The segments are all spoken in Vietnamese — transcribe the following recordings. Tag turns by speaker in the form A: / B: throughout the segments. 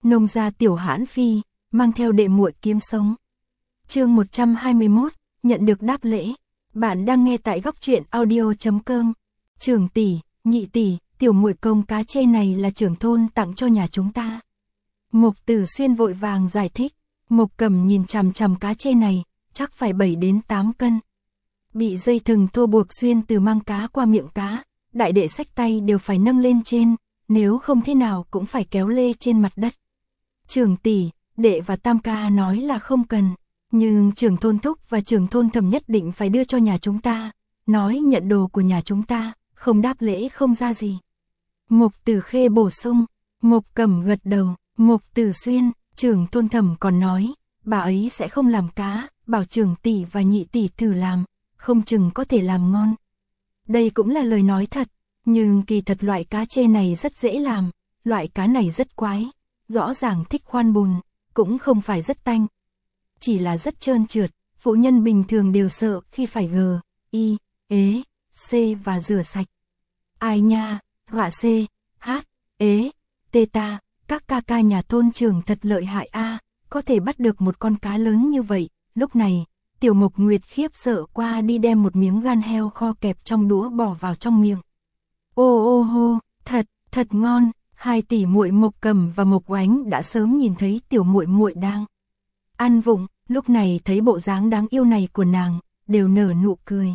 A: nông gia Tiểu Hãn Phi, mang theo đệ muội kiếm sống. Chương 121, nhận được đáp lễ. Bạn đang nghe tại góc truyện audio.com. Trưởng tỷ, nhị tỷ, tiểu muội công cá chê này là trưởng thôn tặng cho nhà chúng ta. Mục Tử Xuyên vội vàng giải thích. Mục Cầm nhìn chằm chằm cá chê này, chắc phải 7 đến 8 cân. Bị dây thừng thô buộc xuyên từ mang cá qua miệng cá, đại đệ xách tay đều phải nâng lên trên, nếu không thế nào cũng phải kéo lê trên mặt đất. Trưởng tỷ, đệ và tam ca nói là không cần, nhưng trưởng thôn Thúc và trưởng thôn Thẩm nhất định phải đưa cho nhà chúng ta, nói nhận đồ của nhà chúng ta, không đáp lễ không ra gì. Mục Tử Khê bổ sung. Mục Cầm gật đầu. Mục Tử Xuyên, trưởng thôn Thẩm còn nói, bà ấy sẽ không làm cá, bảo trưởng tỷ và nhị tỷ thử làm, không chừng có thể làm ngon. Đây cũng là lời nói thật, nhưng kỳ thật loại cá chê này rất dễ làm, loại cá này rất quái, rõ ràng thích khoan bùn, cũng không phải rất tanh. Chỉ là rất trơn trượt, phụ nhân bình thường đều sợ khi phải gờ, y, ế, c và rửa sạch. Ai nha, họa c, hát, ế, tê ta, các ca ca nhà thôn trưởng thật lợi hại a, có thể bắt được một con cá lớn như vậy. Lúc này, Tiểu Mộc Nguyệt khiếp sợ qua đi đem một miếng gan heo kho kẹp trong đũa bỏ vào trong miệng. Ô ô hô, thật ngon. Hai tỷ muội Mộc Cầm và Mộc Oánh đã sớm nhìn thấy tiểu muội muội đang ăn vụng, lúc này thấy bộ dáng đáng yêu này của nàng, đều nở nụ cười.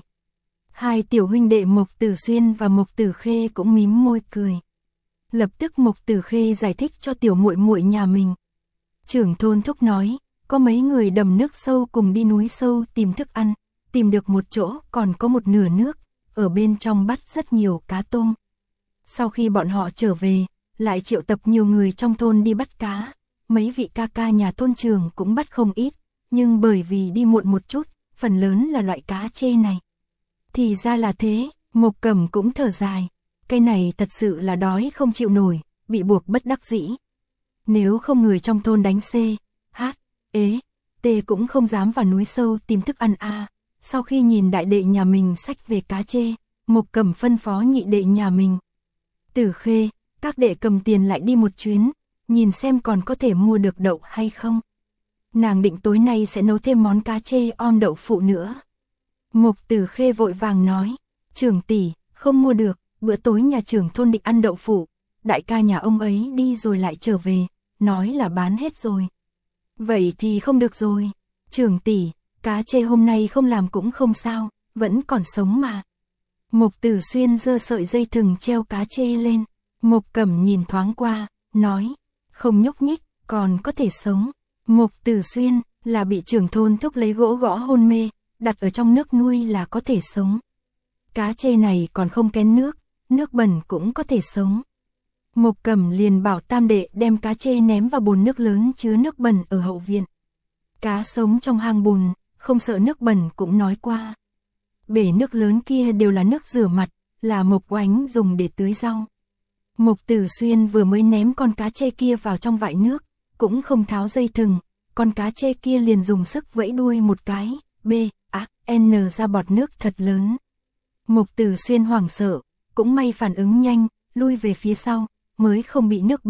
A: Hai tiểu huynh đệ Mục Tử Xuyên và Mục Tử Khê cũng mím môi cười. Lập tức Mục Tử Khê giải thích cho tiểu muội muội nhà mình. Trưởng thôn Thúc nói, có mấy người đầm nước sâu cùng đi núi sâu tìm thức ăn, tìm được một chỗ còn có một nửa nước, ở bên trong bắt rất nhiều cá tôm. Sau khi bọn họ trở về, lại triệu tập nhiều người trong thôn đi bắt cá, mấy vị ca ca nhà thôn trưởng cũng bắt không ít, nhưng bởi vì đi muộn một chút, phần lớn là loại cá chê này. Thì ra là thế, Mục Cầm cũng thở dài, cái này thật sự là đói không chịu nổi, bị buộc bất đắc dĩ. Nếu không người trong thôn đánh C, H, ế, T cũng không dám vào núi sâu tìm thức ăn a. Sau khi nhìn đại đệ nhà mình xách về cá chê, Mục Cầm phân phó nhị đệ nhà mình. Tử Khê, các đệ cầm tiền lại đi một chuyến, nhìn xem còn có thể mua được đậu hay không. Nàng định tối nay sẽ nấu thêm món cá chê om đậu phụ nữa. Mục Tử Khê vội vàng nói, trưởng tỷ, không mua được, bữa tối nhà trưởng thôn định ăn đậu phụ, đại ca nhà ông ấy đi rồi lại trở về, nói là bán hết rồi. Vậy thì không được rồi, trưởng tỷ, cá chê hôm nay không làm cũng không sao, vẫn còn sống mà. Mục Tử Xuyên giơ sợi dây thừng treo cá chê lên, Mục Cẩm nhìn thoáng qua, nói, không nhúc nhích, còn có thể sống. Mục Tử Xuyên là bị trưởng thôn Thúc lấy gỗ gõ hôn mê, đặt ở trong nước nuôi là có thể sống. Cá chê này còn không kén nước, nước bẩn cũng có thể sống. Mục Cẩm liền bảo tam đệ đem cá chê ném vào bồn nước lớn chứa nước bẩn ở hậu viện. Cá sống trong hang bùn, không sợ nước bẩn cũng nói qua. Bể nước lớn kia đều là nước rửa mặt, là Mục Oánh dùng để tưới rau. Mục Tử Xuyên vừa mới ném con cá chê kia vào trong vại nước, cũng không tháo dây thừng, con cá chê kia liền dùng sức vẫy đuôi một cái, n ra bọt nước thật lớn. Mục Tử Xuyên hoảng sợ, cũng may phản ứng nhanh, lui về phía sau, mới không bị nước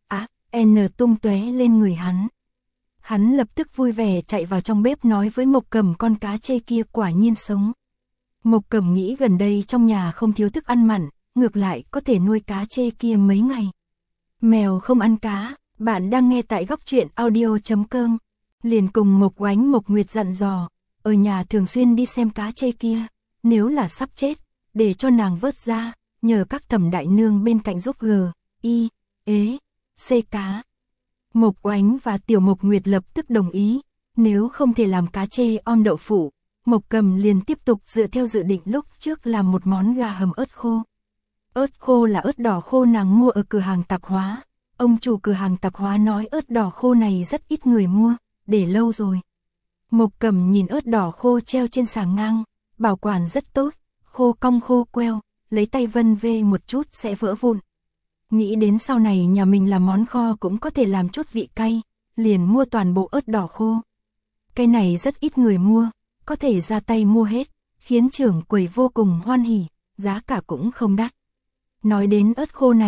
A: n tung tóe lên người hắn. Hắn lập tức vui vẻ chạy vào trong bếp nói với Mục Cầm con cá chê kia quả nhiên sống. Mục Cầm nghĩ gần đây trong nhà không thiếu thức ăn mặn, ngược lại có thể nuôi cá chê kia mấy ngày. Mèo không ăn cá, bạn đang nghe tại góc truyện audio.com. Liền cùng Mục Oánh Mục Nguyệt dặn dò, ở nhà thường xuyên đi xem cá chê kia, nếu là sắp chết, để cho nàng vớt ra, nhờ các thẩm đại nương bên cạnh giúp y, ế, c cá. Mục Oánh và Tiểu Mục Nguyệt lập tức đồng ý, nếu không thể làm cá chê om đậu phụ, Mục Cầm liền tiếp tục dựa theo dự định lúc trước làm một món gà hầm ớt khô. Ớt khô là ớt đỏ khô nàng mua ở cửa hàng tạp hóa. Ông chủ cửa hàng tạp hóa nói ớt đỏ khô này rất ít người mua, để lâu rồi. Mục Cầm nhìn ớt đỏ khô treo trên sàng ngang, bảo quản rất tốt, khô cong khô queo, lấy tay vân vê một chút sẽ vỡ vụn. Nghĩ đến sau này nhà mình làm món kho cũng có thể làm chút vị cay, liền mua toàn bộ ớt đỏ khô. Cái này rất ít người mua, có thể ra tay mua hết, khiến trưởng quầy vô cùng hoan hỉ, giá cả cũng không đắt. Nói đến ớt khô này,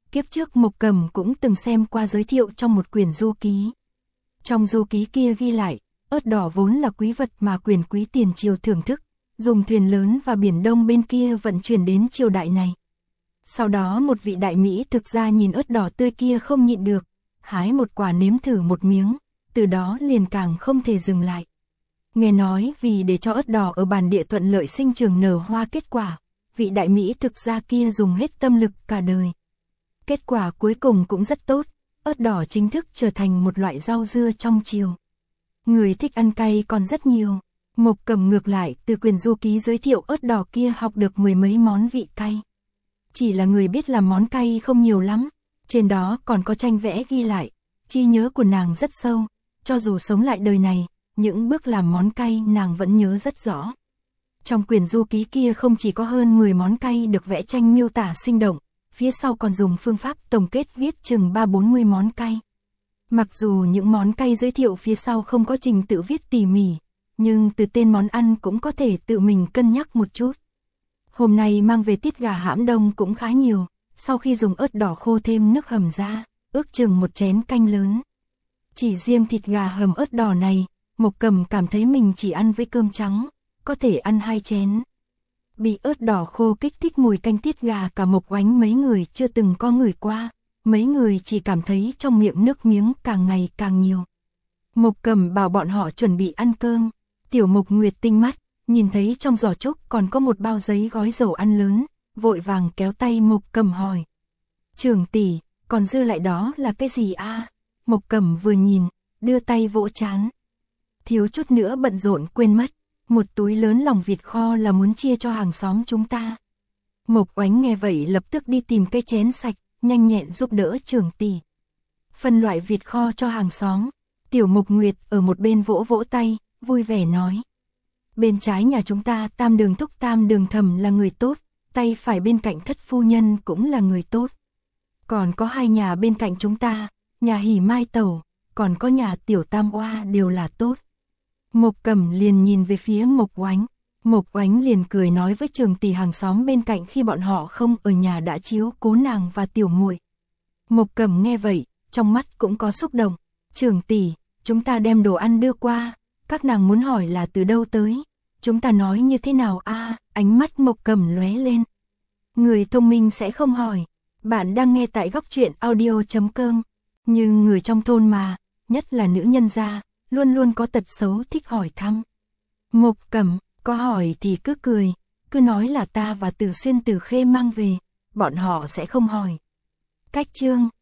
A: Kiếp trước Mộc Cầm cũng từng xem qua giới thiệu trong một quyển du ký. Trong du ký kia ghi lại, ớt đỏ vốn là quý vật mà quyền quý tiền triều thưởng thức, dùng thuyền lớn và biển Đông bên kia vận chuyển đến triều đại này. Sau đó một vị đại Mỹ thực ra nhìn ớt đỏ tươi kia không nhịn được, hái một quả nếm thử một miếng, từ đó liền càng không thể dừng lại. Nghe nói vì để cho ớt đỏ ở bản địa thuận lợi sinh trưởng nở hoa kết quả, vị đại Mỹ thực ra kia dùng hết tâm lực cả đời. Kết quả cuối cùng cũng rất tốt, ớt đỏ chính thức trở thành một loại rau dưa trong triều. Người thích ăn cay còn rất nhiều. Mộc Cầm ngược lại từ quyển du ký giới thiệu ớt đỏ kia học được mười mấy món vị cay. Chỉ là người biết làm món cay không nhiều lắm, trên đó còn có tranh vẽ ghi lại, trí nhớ của nàng rất sâu, cho dù sống lại đời này, những bước làm món cay nàng vẫn nhớ rất rõ. Trong quyển du ký kia không chỉ có hơn 10 món cay được vẽ tranh miêu tả sinh động, phía sau còn dùng phương pháp tổng kết viết chừng 3-40 món cay. Mặc dù những món cay giới thiệu phía sau không có trình tự viết tỉ mỉ, nhưng từ tên món ăn cũng có thể tự mình cân nhắc một chút. Hôm nay mang về tiết gà hãm đông cũng khá nhiều, sau khi dùng ớt đỏ khô thêm nước hầm ra, ước chừng một chén canh lớn. Chỉ riêng thịt gà hầm ớt đỏ này, Mộc Cầm cảm thấy mình chỉ ăn với cơm trắng, có thể ăn 2 chén. Bị ớt đỏ khô kích thích mùi canh tiết gà cả Mộc Oánh mấy người chưa từng có ngửi qua, mấy người chỉ cảm thấy trong miệng nước miếng càng ngày càng nhiều. Mộc Cầm bảo bọn họ chuẩn bị ăn cơm, Tiểu Mộc Nguyệt tinh mắt, nhìn thấy trong giỏ trúc còn có một bao giấy gói dầu ăn lớn, vội vàng kéo tay Mộc Cầm hỏi. Trưởng tỷ, còn dư lại đó là cái gì a? Mộc Cầm vừa nhìn, đưa tay vỗ trán. Thiếu chút nữa bận rộn quên mất, một túi lớn lòng vịt kho là muốn chia cho hàng xóm chúng ta. Mộc Oánh nghe vậy lập tức đi tìm cái chén sạch, nhanh nhẹn giúp đỡ trưởng tỷ. Phân loại vịt kho cho hàng xóm, Tiểu Mộc Nguyệt ở một bên vỗ vỗ tay, vui vẻ nói. Bên trái nhà chúng ta Tam Đường Thúc Tam Đường Thẩm là người tốt, tay phải bên cạnh Thất phu nhân cũng là người tốt. Còn có 2 nhà bên cạnh chúng ta, nhà Hỉ Mai Tẩu, còn có nhà Tiểu Tam Oa đều là tốt. Mộc Cầm liền nhìn về phía Mộc Oánh. Mộc Oánh liền cười nói với trưởng tỷ hàng xóm bên cạnh khi bọn họ không ở nhà đã chiếu cố nàng và tiểu muội. Mộc Cầm nghe vậy, trong mắt cũng có xúc động. Trưởng tỷ, chúng ta đem đồ ăn đưa qua, các nàng muốn hỏi là từ đâu tới. Chúng ta nói như thế nào a? Ánh mắt Mộc Cầm lóe lên. Người thông minh sẽ không hỏi. Bạn đang nghe tại góc truyện audio.com. Nhưng người trong thôn mà, nhất là nữ nhân gia, luôn luôn có tật xấu thích hỏi thăm. Mộc Cầm, có hỏi thì cứ cười, cứ nói là ta và Từ Xuyên từ Khê mang về, bọn họ sẽ không hỏi. Cách chương